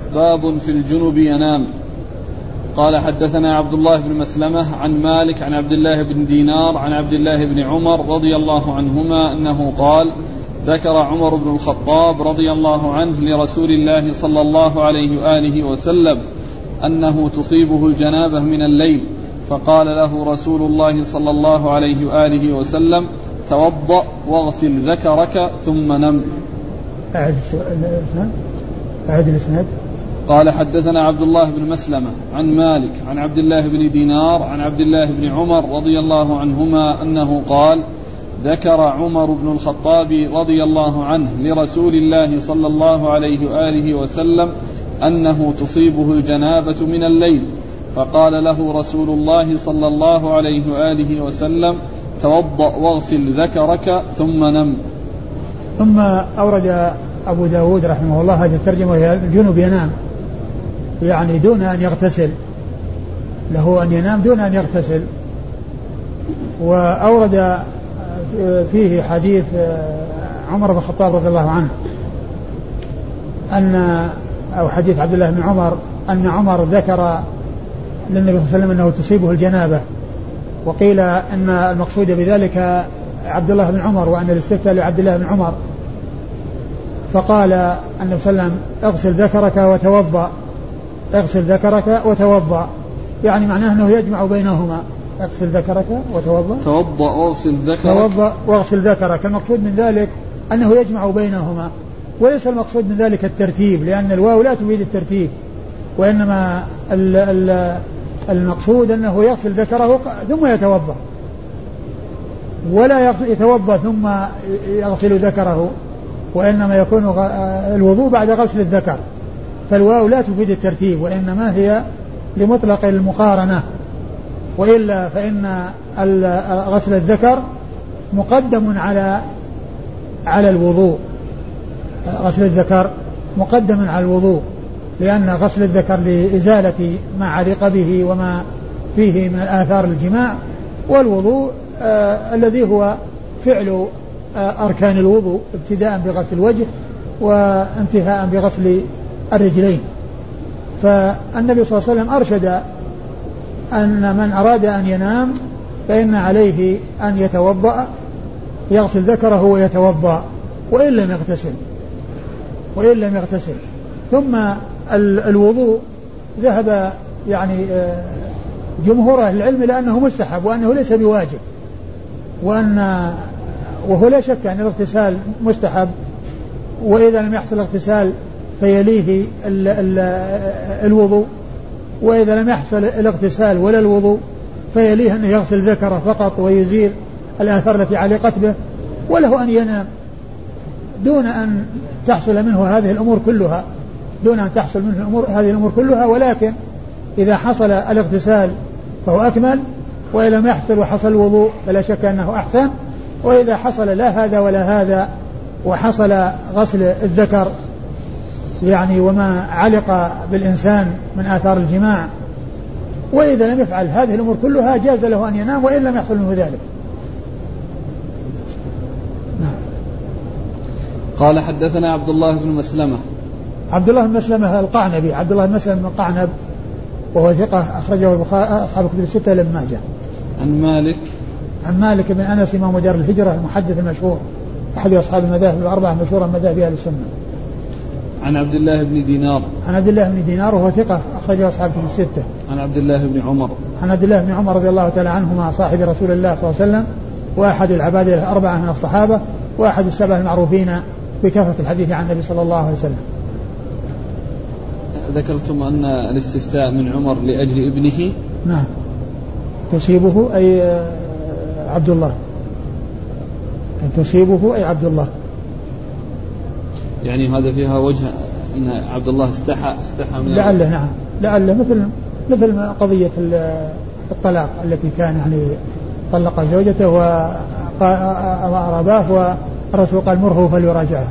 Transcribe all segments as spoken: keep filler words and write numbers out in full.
باب في الجنب ينام. قال حدثنا عبد الله بن مسلمة عن مالك عن عبد الله بن دينار عن عبد الله بن عمر رضي الله عنهما أنه قال ذكر عمر بن الخطاب رضي الله عنه لرسول الله صلى الله عليه وآله وسلم أنه تصيبه الجنابة من الليل، فقال له رسول الله صلى الله عليه وآله وسلم توضأ واغسل ذكرك ثم نم. أعد الإسناد. قال حدثنا عبد الله بن مسلمة عن مالك عن عبد الله بن دينار عن عبد الله بن عمر رضي الله عنهما أنه قال ذكر عمر بن الخطاب رضي الله عنه لرسول الله صلى الله عليه وآله وسلم أنه تصيبه الجنابة من الليل، فقال له رسول الله صلى الله عليه وآله وسلم توضأ واغسل ذكرك ثم نم. ثم أورد أبو داود رحمه الله هذه الترجمة وهي الجنب ينام، يعني دون أن يغتسل، له أن ينام دون أن يغتسل. وأورد فيه حديث عمر بن الخطاب رضي الله عنه أن أو حديث عبد الله بن عمر أن عمر ذكر للنبي صلى الله عليه وسلم أنه تصيبه الجنابة، وقيل أن المقصود بذلك عبد الله بن عمر وأن الاستفتاء لعبد الله بن عمر، فقال النبي صلى الله عليه وسلم اغسل ذكرك وتوضأ، اغسل ذكرك وتوضأ، يعني معناه أنه يجمع بينهما، اغسل ذكرك وتوضأ، توضأ واغسل ذكرك، توضأ واغسل ذكرك. المقصود من ذلك أنه يجمع بينهما، وليس المقصود من ذلك الترتيب، لأن الواو لا تفيد الترتيب، وإنما المقصود أنه يغسل ذكره ثم يتوضأ، ولا يتوضأ ثم يغسل ذكره، وإنما يكون الوضوء بعد غسل الذكر، فالواو لا تفيد الترتيب، وإنما هي لمطلق المقارنة، وإلا فإن غسل الذكر مقدم على على الوضوء، غسل الذكر مقدم على الوضوء، لأن غسل الذكر لإزالة ما علق به وما فيه من آثار الجماع، والوضوء آه الذي هو فعل آه أركان الوضوء، ابتداء بغسل الوجه وانتهاء بغسل الرجلين. فالنبي صلى الله عليه وسلم أرشد أن من أراد أن ينام فإن عليه أن يتوضأ، يغسل ذكره ويتوضأ وإن لم يغتسل وإن لم يغتسل ثم الوضوء ذهب يعني جمهور أهل العلم لأنه مستحب وأنه ليس بواجب، وأن وهو لا شك أن الاغتسال مستحب، وإذا لم يحصل اغتسال فيليه ال ال الوضوء، وإذا لم يحصل الاغتسال ولا الوضوء فيليه أن يغسل ذكره فقط ويزيل الآثار التي علقت به، وله أن ينام دون أن تحصل منه هذه الأمور كلها، دون أن تحصل منه الأمور هذه الأمور كلها، ولكن إذا حصل الاغتسال فهو أكمل، وإذا لم يحصل وحصل الوضوء فلا شك أنه أحسن، وإذا حصل لا هذا ولا هذا وحصل غسل الذكر يعني وما علق بالإنسان من آثار الجماع، وإذا لم يفعل هذه الأمور كلها جاز له أن ينام وإن لم يحصل منه ذلك. قال حدثنا عبد الله بن مسلمة. عبد الله بن مسلمة القعنبي، عبد الله بن مسلمة بن القعنب، وهو ثقة أخرجه البخاري أصحاب الكتب الستة لما ماجه. عن مالك عن مالك بن أنس إمام دار الهجرة المحدث المشهور أحد أصحاب المذاهب الأربعة المشهورة من مذاهب أهل السنة. عن عبد الله بن دينار عن عبد الله بن دينار وهو ثقة أخرجه أصحاب الكتب الستة. عن عبد الله بن عمر عن عبد الله بن عمر رضي الله تعالى عنهما صاحب رسول الله صلى الله عليه وسلم، وأحد العباد الأربعة من الصحابة، وأحد السبع المعروفين بكثرة الحديث عن النبي صلى الله عليه وسلم. ذكرتم أن الاستفتاء من عمر لأجل ابنه. نعم، تصيبه أي عبد الله، تصيبه أي عبد الله، يعني هذا فيها وجه أن عبد الله استحى استحى من لعله. نعم لعله مثل مثل قضية الطلاق التي كان يعني طلق زوجته وأراباه والرسول قال مره فليراجعها.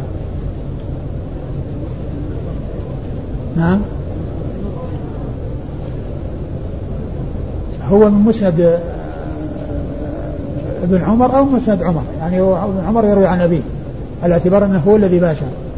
نعم، هو من مسند ابن عمر أو مسند عمر، يعني ابن عمر يروي عن أبيه على اعتبار أنه هو الذي باشر.